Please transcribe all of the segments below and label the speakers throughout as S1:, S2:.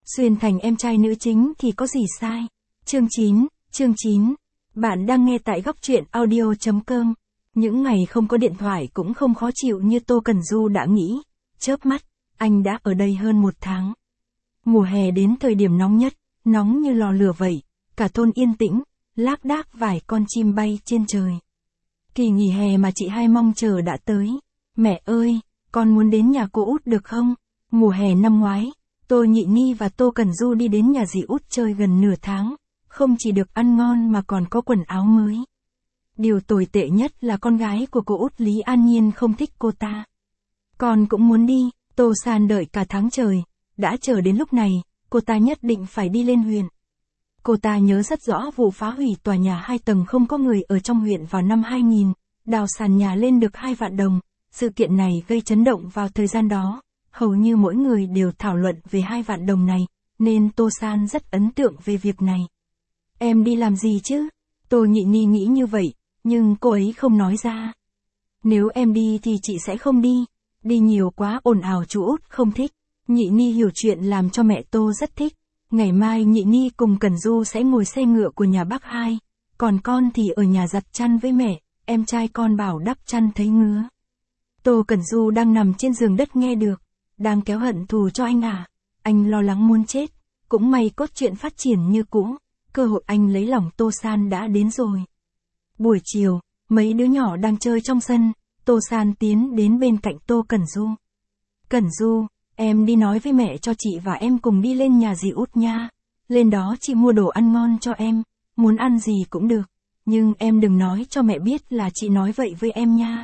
S1: xuyên thành em trai nữ chính thì có gì sai. Chương 9. Bạn đang nghe tại góc truyện audio.com. Những ngày không có điện thoại cũng không khó chịu như Tô Cẩn Du đã nghĩ. Chớp mắt, anh đã ở đây hơn 1 tháng. Mùa hè đến thời điểm nóng nhất, nóng như lò lửa vậy, cả thôn yên tĩnh, lác đác vài con chim bay trên trời. Kỳ nghỉ hè mà chị hai mong chờ đã tới. Mẹ ơi, con muốn đến nhà cô Út được không? Mùa hè năm ngoái, Tô Nhị Ni và Tô Cẩn Du đi đến nhà dì Út chơi gần nửa tháng, không chỉ được ăn ngon mà còn có quần áo mới. Điều tồi tệ nhất là con gái của cô Út Lý An Nhiên không thích cô ta. Con cũng muốn đi, Tô San đợi cả tháng trời, đã chờ đến lúc này, cô ta nhất định phải đi lên huyện. Cô ta nhớ rất rõ vụ phá hủy tòa nhà 2 tầng không có người ở trong huyện vào năm 2000, đào sàn nhà lên được 2 vạn đồng, sự kiện này gây chấn động vào thời gian đó, hầu như mỗi người đều thảo luận về 2 vạn đồng này, nên Tô San rất ấn tượng về việc này. Em đi làm gì chứ? Tô Nhị Ni nghĩ như vậy, nhưng cô ấy không nói ra. Nếu em đi thì chị sẽ không đi, đi nhiều quá ồn ào chú Út không thích. Nhị Ni hiểu chuyện làm cho mẹ Tô rất thích. Ngày mai Nhị Ni cùng Cẩn Du sẽ ngồi xe ngựa của nhà bác hai, còn con thì ở nhà giặt chăn với mẹ, em trai con bảo đắp chăn thấy ngứa. Tô Cẩn Du đang nằm trên giường đất nghe được, đang kéo hận thù cho anh à, anh lo lắng muốn chết, cũng may cốt truyện phát triển như cũ, cơ hội anh lấy lòng Tô San đã đến rồi. Buổi chiều, mấy đứa nhỏ đang chơi trong sân, Tô San tiến đến bên cạnh Tô Cẩn Du. Cẩn Du, em đi nói với mẹ cho chị và em cùng đi lên nhà dì Út nha. Lên đó chị mua đồ ăn ngon cho em, muốn ăn gì cũng được. Nhưng em đừng nói cho mẹ biết là chị nói vậy với em nha.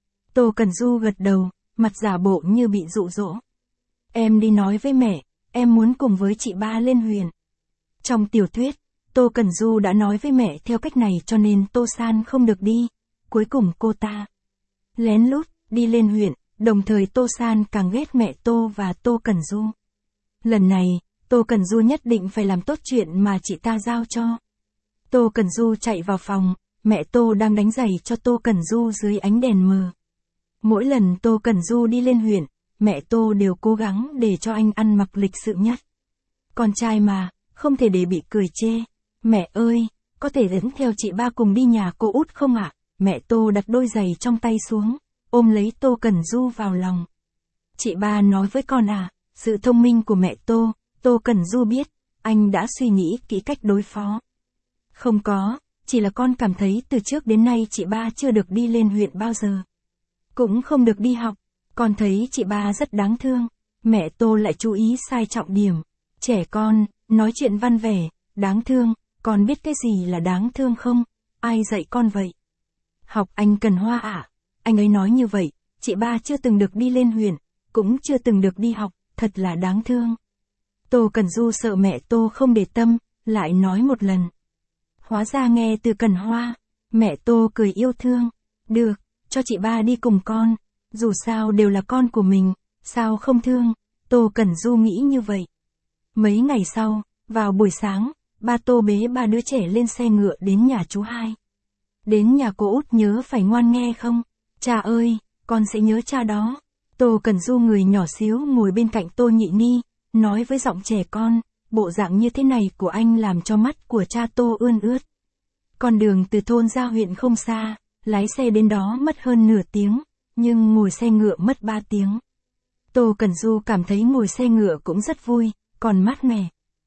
S1: Tô Cẩn Du gật đầu, mặt giả bộ như bị dụ dỗ. Em đi nói với mẹ, em muốn cùng với chị ba lên huyện. Trong tiểu thuyết, Tô Cẩn Du đã nói với mẹ theo cách này cho nên Tô San không được đi. Cuối cùng cô ta lén lút đi lên huyện. Đồng thời Tô San càng ghét mẹ Tô và Tô Cẩn Du. Lần này, Tô Cẩn Du nhất định phải làm tốt chuyện mà chị ta giao cho. Tô Cẩn Du chạy vào phòng, mẹ Tô đang đánh giày cho Tô Cẩn Du dưới ánh đèn mờ. Mỗi lần Tô Cẩn Du đi lên huyện, mẹ Tô đều cố gắng để cho anh ăn mặc lịch sự nhất. Con trai mà, không thể để bị cười chê. Mẹ ơi, có thể dẫn theo chị ba cùng đi nhà cô Út không ạ? Mẹ Tô đặt đôi giày trong tay xuống, ôm lấy Tô Cẩn Du vào lòng. Chị ba nói với con à, sự thông minh của mẹ Tô, Tô Cẩn Du biết, anh đã suy nghĩ kỹ cách đối phó. Không có, chỉ là con cảm thấy từ trước đến nay chị ba chưa được đi lên huyện bao giờ. Cũng không được đi học, con thấy chị ba rất đáng thương. Mẹ Tô lại chú ý sai trọng điểm. Trẻ con, nói chuyện văn vẻ, đáng thương, con biết cái gì là đáng thương không? Ai dạy con vậy? Học anh Cần Hoa ạ. Anh ấy nói như vậy, chị ba chưa từng được đi lên huyện, cũng chưa từng được đi học, thật là đáng thương. Tô Cẩn Du sợ mẹ Tô không để tâm, lại nói một lần. Hóa ra nghe từ Cần Hoa, mẹ Tô cười yêu thương. Được, cho chị ba đi cùng con, dù sao đều là con của mình, sao không thương, Tô Cẩn Du nghĩ như vậy. Mấy ngày sau, vào buổi sáng, ba Tô bế 3 đứa trẻ lên xe ngựa đến nhà chú hai. Đến nhà cô Út nhớ phải ngoan nghe không? Cha ơi, con sẽ nhớ cha đó. Tô Cẩn Du người nhỏ xíu ngồi bên cạnh Tô Nhị Ni, nói với giọng trẻ con, bộ dạng như thế này của anh làm cho mắt của cha Tô ươn ướt. Con đường từ thôn ra huyện không xa, lái xe đến đó mất hơn nửa tiếng, nhưng ngồi xe ngựa mất 3 tiếng. Tô Cẩn Du cảm thấy ngồi xe ngựa cũng rất vui, còn mát mẻ.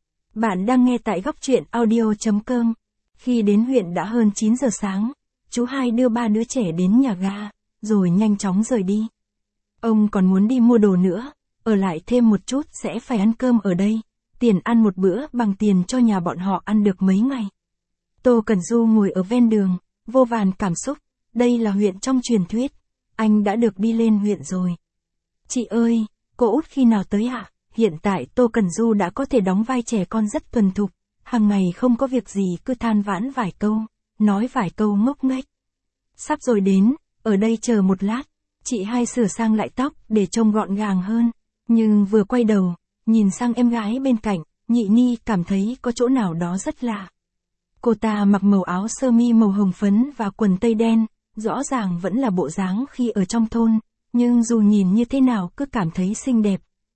S1: Bạn đang nghe tại góc truyện audio.com. Khi đến huyện đã hơn 9 giờ sáng, chú hai đưa 3 đứa trẻ đến nhà ga, rồi nhanh chóng rời đi. Ông còn muốn đi mua đồ nữa, ở lại thêm một chút sẽ phải ăn cơm ở đây, tiền ăn một bữa bằng tiền cho nhà bọn họ ăn được mấy ngày. Tô Cẩn Du ngồi ở ven đường, vô vàn cảm xúc, đây là huyện trong truyền thuyết, anh đã được đi lên huyện rồi. Chị ơi, cô Út khi nào tới ạ? Hiện tại Tô Cẩn Du đã có thể đóng vai trẻ con rất thuần thục, hàng ngày không có việc gì cứ than vãn vài câu, nói vài câu ngốc nghếch. Sắp rồi đến, ở đây chờ một lát, chị hai sửa sang lại tóc để trông gọn gàng hơn, nhưng vừa quay đầu, nhìn sang em gái bên cạnh, Nhị Ni cảm thấy có chỗ nào đó rất lạ. Cô ta mặc màu áo sơ mi màu hồng phấn và quần tây đen, rõ ràng vẫn là bộ dáng khi ở trong thôn, nhưng dù nhìn như thế nào cứ cảm thấy xinh đẹp.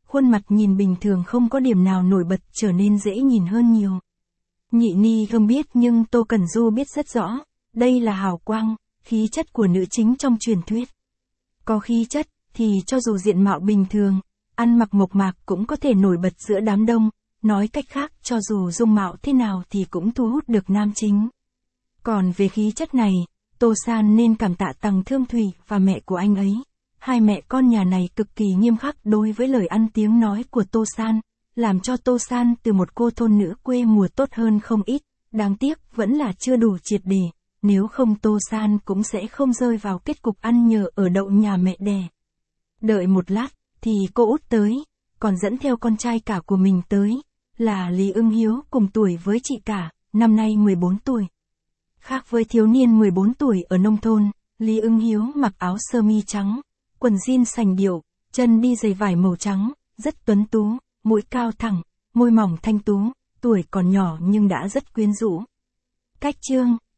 S1: khuôn mặt nhìn bình thường không có điểm nào nổi bật trở nên dễ nhìn hơn nhiều. Nhị Ni không biết nhưng Tô Cẩn Du biết rất rõ, đây là hào quang, khí chất của nữ chính trong truyền thuyết. Có khí chất, thì cho dù diện mạo bình thường, ăn mặc mộc mạc cũng có thể nổi bật giữa đám đông, nói cách khác cho dù dung mạo thế nào thì cũng thu hút được nam chính. Còn về khí chất này, Tô San nên cảm tạ Tằng Thương Thủy và mẹ của anh ấy. Hai mẹ con nhà này cực kỳ nghiêm khắc đối với lời ăn tiếng nói của Tô San, làm cho Tô San từ một cô thôn nữ quê mùa tốt hơn không ít, đáng tiếc vẫn là chưa đủ triệt để, nếu không Tô San cũng sẽ không rơi vào kết cục ăn nhờ ở đậu nhà mẹ đẻ. Đợi một lát, thì cô út tới, còn dẫn theo con trai cả của mình tới, là Lý Ưng Hiếu cùng tuổi với chị cả, năm nay 14 tuổi. Khác với thiếu niên 14 tuổi ở nông thôn, Lý Ưng Hiếu mặc áo sơ mi trắng, quần jean sành điệu, chân đi giày vải màu trắng, rất tuấn tú, mũi cao thẳng, môi mỏng thanh tú, tuổi còn nhỏ nhưng đã rất quyến rũ. Cách chương